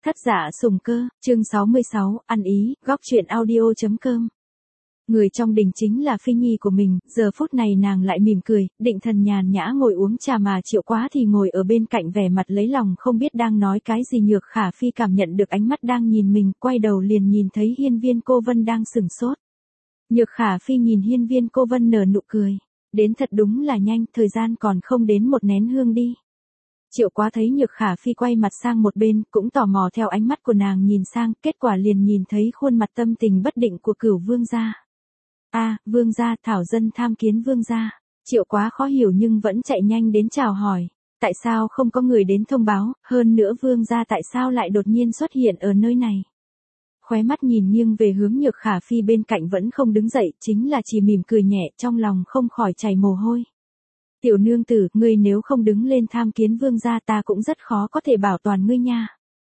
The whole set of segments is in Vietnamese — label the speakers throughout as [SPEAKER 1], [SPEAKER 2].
[SPEAKER 1] Thất Dạ Sùng Cơ, chương 66, ăn ý, góc truyện audio.com. Người trong đình chính là Phi Nhi của mình, giờ phút này nàng lại mỉm cười, định thần nhàn nhã ngồi uống trà mà Triệu Quá thì ngồi ở bên cạnh vẻ mặt lấy lòng không biết đang nói cái gì. Nhược Khả Phi cảm nhận được ánh mắt đang nhìn mình, quay đầu liền nhìn thấy Hiên Viên Cô Vân đang sửng sốt. Nhược Khả Phi nhìn Hiên Viên Cô Vân nở nụ cười, đến thật đúng là nhanh, thời gian còn không đến một nén hương đi. Triệu Quá thấy Nhược Khả Phi quay mặt sang một bên, cũng tò mò theo ánh mắt của nàng nhìn sang, kết quả liền nhìn thấy khuôn mặt tâm tình bất định của Cửu vương gia. Vương gia, thảo dân tham kiến vương gia. Triệu Quá khó hiểu nhưng vẫn chạy nhanh đến chào hỏi. Tại sao không có người đến thông báo, hơn nữa vương gia tại sao lại đột nhiên xuất hiện ở nơi này? Khóe mắt nhìn nghiêng về hướng Nhược Khả Phi bên cạnh vẫn không đứng dậy, chính là chỉ mỉm cười nhẹ, trong lòng không khỏi chảy mồ hôi. Tiểu nương tử, ngươi nếu không đứng lên tham kiến vương gia ta cũng rất khó có thể bảo toàn ngươi nha.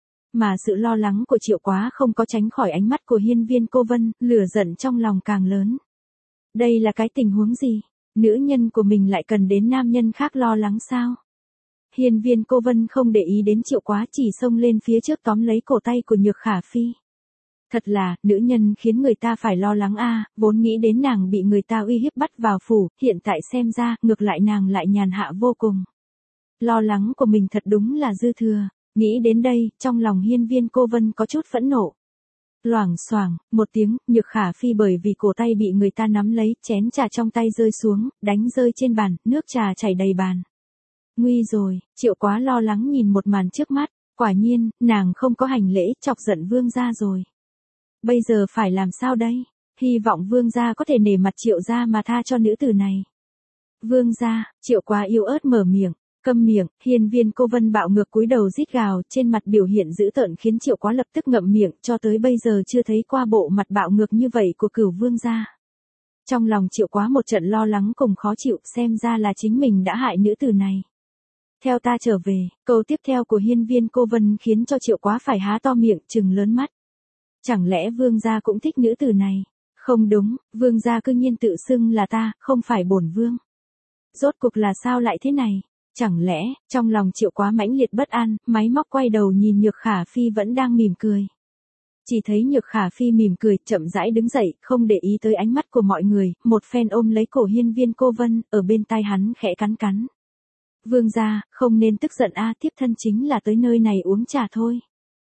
[SPEAKER 1] Mà sự lo lắng của Triệu Quá không có tránh khỏi ánh mắt của Hiên Viên Cô Vân, lửa giận trong lòng càng lớn. Đây là cái tình huống gì? Nữ nhân của mình lại cần đến nam nhân khác lo lắng sao? Hiên Viên Cô Vân không để ý đến Triệu Quá, chỉ xông lên phía trước tóm lấy cổ tay của Nhược Khả Phi. Thật là, nữ nhân khiến người ta phải lo lắng vốn nghĩ đến nàng bị người ta uy hiếp bắt vào phủ, hiện tại xem ra, ngược lại nàng lại nhàn hạ vô cùng. Lo lắng của mình thật đúng là dư thừa, nghĩ đến đây, trong lòng Hiên Viên Cô Vân có chút phẫn nộ. Loảng xoảng, một tiếng, Nhược Khả Phi bởi vì cổ tay bị người ta nắm lấy, chén trà trong tay rơi xuống, đánh rơi trên bàn, nước trà chảy đầy bàn. Nguy rồi, Triệu Quá lo lắng nhìn một màn trước mắt, quả nhiên, nàng không có hành lễ, chọc giận vương gia rồi. Bây giờ phải làm sao đây? Hy vọng vương gia có thể nể mặt Triệu gia mà tha cho nữ tử này. Vương gia, Triệu Quá yếu ớt mở miệng, câm miệng. Hiên Viên Cô Vân bạo ngược cúi đầu rít gào, trên mặt biểu hiện dữ tợn khiến Triệu Quá lập tức ngậm miệng, cho tới bây giờ chưa thấy qua bộ mặt bạo ngược như vậy của Cửu vương gia. Trong lòng Triệu Quá một trận lo lắng cùng khó chịu, xem ra là chính mình đã hại nữ tử này. Theo ta trở về, câu tiếp theo của Hiên Viên Cô Vân khiến cho Triệu Quá phải há to miệng trừng lớn mắt. Chẳng lẽ vương gia cũng thích nữ tử này? Không đúng, vương gia cư nhiên tự xưng là ta, không phải bổn vương. Rốt cuộc là sao lại thế này? Chẳng lẽ, trong lòng Triệu Quá mãnh liệt bất an, máy móc quay đầu nhìn Nhược Khả Phi vẫn đang mỉm cười. Chỉ thấy Nhược Khả Phi mỉm cười, chậm rãi đứng dậy, không để ý tới ánh mắt của mọi người, một phen ôm lấy cổ Hiên Viên Cô Vân, ở bên tai hắn khẽ cắn cắn. Vương gia, không nên tức giận thiếp thân chính là tới nơi này uống trà thôi.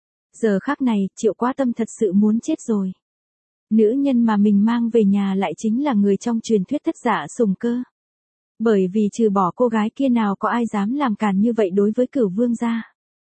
[SPEAKER 1] Giờ khắc này, Triệu Quá tâm thật sự muốn chết rồi. Nữ nhân mà mình mang về nhà lại chính là người trong truyền thuyết Thất Dạ Sùng Cơ. Bởi vì trừ bỏ cô gái kia nào có ai dám làm càn như vậy đối với Cửu vương gia.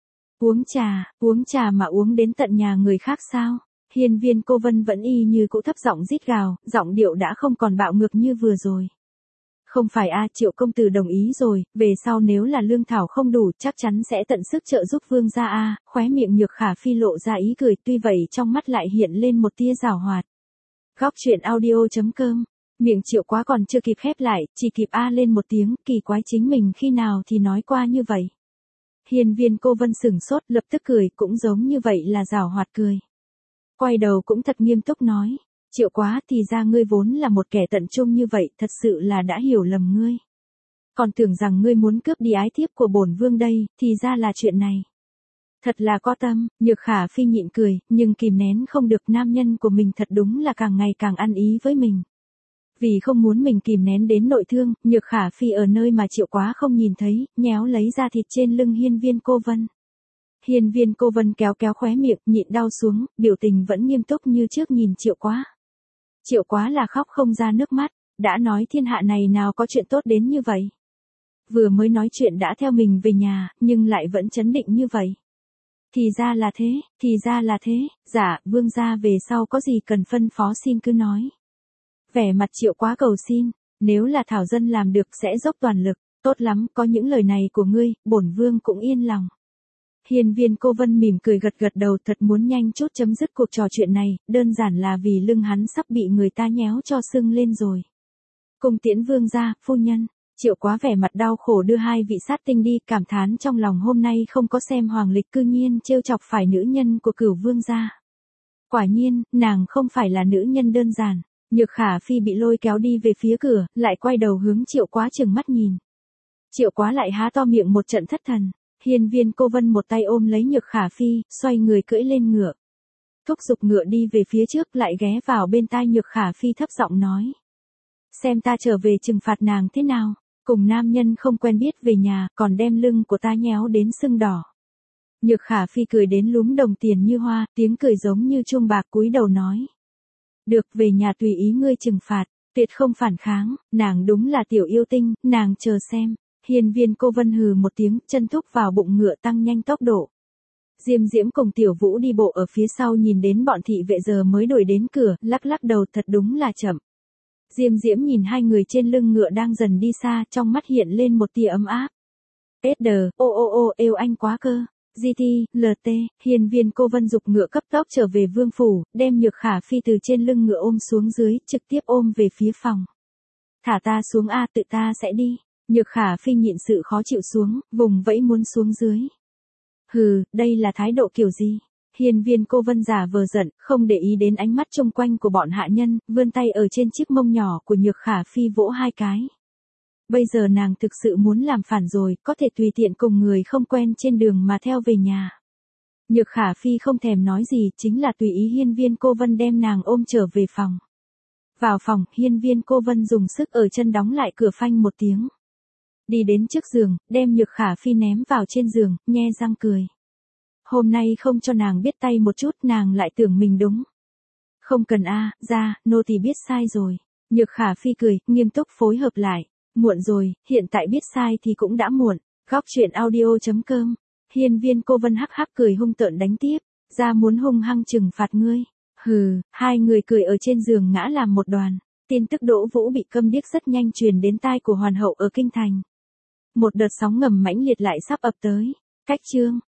[SPEAKER 1] Uống trà mà uống đến tận nhà người khác sao? Hiên Viên Cô Vân vẫn y như cũ thấp giọng rít gào, giọng điệu đã không còn bạo ngược như vừa rồi. Không phải Triệu công tử đồng ý rồi, về sau nếu là lương thảo không đủ, chắc chắn sẽ tận sức trợ giúp vương gia khóe miệng Nhược Khả Phi lộ ra ý cười, tuy vậy trong mắt lại hiện lên một tia giảo hoạt. Góc truyện audio.com, miệng Triệu Quá còn chưa kịp khép lại, chỉ kịp lên một tiếng, kỳ quái chính mình khi nào thì nói qua như vậy. Hiên Viên Cô Vân sửng sốt, lập tức cười, cũng giống như vậy là giảo hoạt cười. Quay đầu cũng thật nghiêm túc nói. Triệu Quá, thì ra ngươi vốn là một kẻ tận trung như vậy, thật sự là đã hiểu lầm ngươi. Còn tưởng rằng ngươi muốn cướp đi ái thiếp của bổn vương đây, thì ra là chuyện này. Thật là có tâm. Nhược Khả Phi nhịn cười, nhưng kìm nén không được, nam nhân của mình thật đúng là càng ngày càng ăn ý với mình. Vì không muốn mình kìm nén đến nội thương, Nhược Khả Phi ở nơi mà Triệu Quá không nhìn thấy, nhéo lấy da thịt trên lưng Hiên Viên Cô Vân. Hiên Viên Cô Vân kéo khóe miệng, nhịn đau xuống, biểu tình vẫn nghiêm túc như trước nhìn Triệu Quá. Triệu Quá là khóc không ra nước mắt, đã nói thiên hạ này nào có chuyện tốt đến như vậy. Vừa mới nói chuyện đã theo mình về nhà, nhưng lại vẫn trấn định như vậy. Thì ra là thế, dạ, vương gia về sau có gì cần phân phó xin cứ nói. Vẻ mặt Triệu Quá cầu xin, nếu là thảo dân làm được sẽ dốc toàn lực, tốt lắm, có những lời này của ngươi, bổn vương cũng yên lòng. Hiên Viên Cô Vân mỉm cười gật đầu, thật muốn nhanh chút chấm dứt cuộc trò chuyện này, đơn giản là vì lưng hắn sắp bị người ta nhéo cho sưng lên rồi. Cung tiễn vương gia, phu nhân. Triệu Quá vẻ mặt đau khổ đưa hai vị sát tinh đi, cảm thán trong lòng hôm nay không có xem hoàng lịch cư nhiên trêu chọc phải nữ nhân của Cửu vương gia. Quả nhiên, nàng không phải là nữ nhân đơn giản. Nhược Khả Phi bị lôi kéo đi về phía cửa, lại quay đầu hướng Triệu Quá trừng mắt nhìn. Triệu Quá lại há to miệng một trận thất thần. Hiên Viên Cô Vân một tay ôm lấy Nhược Khả Phi, xoay người cưỡi lên ngựa. Thúc giục ngựa đi về phía trước, lại ghé vào bên tai Nhược Khả Phi thấp giọng nói. Xem ta trở về trừng phạt nàng thế nào, cùng nam nhân không quen biết về nhà, còn đem lưng của ta nhéo đến sưng đỏ. Nhược Khả Phi cười đến lúm đồng tiền như hoa, tiếng cười giống như chuông bạc, cúi đầu nói. Được, về nhà tùy ý ngươi trừng phạt, tuyệt không phản kháng, nàng đúng là tiểu yêu tinh, nàng chờ xem. Hiên Viên Cô Vân hừ một tiếng, chân thúc vào bụng ngựa tăng nhanh tốc độ. Diêm Diễm cùng Tiểu Vũ đi bộ ở phía sau nhìn đến bọn thị vệ giờ mới đuổi đến cửa, lắc lắc đầu, thật đúng là chậm. Diêm Diễm nhìn hai người trên lưng ngựa đang dần đi xa, trong mắt hiện lên một tia ấm áp. Yêu anh quá cơ. GT, LT, Hiên Viên Cô Vân dục ngựa cấp tốc trở về vương phủ, đem Nhược Khả Phi từ trên lưng ngựa ôm xuống dưới, trực tiếp ôm về phía phòng. Thả ta xuống a, tự ta sẽ đi. Nhược Khả Phi nhịn sự khó chịu xuống, vùng vẫy muốn xuống dưới. Hừ, đây là thái độ kiểu gì? Hiên Viên Cô Vân giả vờ giận, không để ý đến ánh mắt chung quanh của bọn hạ nhân, vươn tay ở trên chiếc mông nhỏ của Nhược Khả Phi vỗ hai cái. Bây giờ nàng thực sự muốn làm phản rồi, có thể tùy tiện cùng người không quen trên đường mà theo về nhà. Nhược Khả Phi không thèm nói gì, chính là tùy ý Hiên Viên Cô Vân đem nàng ôm trở về phòng. Vào phòng, Hiên Viên Cô Vân dùng sức ở chân đóng lại cửa phanh một tiếng. Đi đến trước giường, đem Nhược Khả Phi ném vào trên giường, nhe răng cười. Hôm nay không cho nàng biết tay một chút, nàng lại tưởng mình đúng. Không cần ra, nô tỳ biết sai rồi. Nhược Khả Phi cười, nghiêm túc phối hợp lại. Muộn rồi, hiện tại biết sai thì cũng đã muộn. Góc truyện audio.com. Hiên Viên Cô Vân hắc hắc cười hung tợn đánh tiếp. Ra muốn hung hăng trừng phạt ngươi. Hừ, hai người cười ở trên giường ngã làm một đoàn. Tin tức Đỗ Vũ bị câm điếc rất nhanh truyền đến tai của hoàn hậu ở kinh thành. Một đợt sóng ngầm mãnh liệt lại sắp ập tới. Cách chương.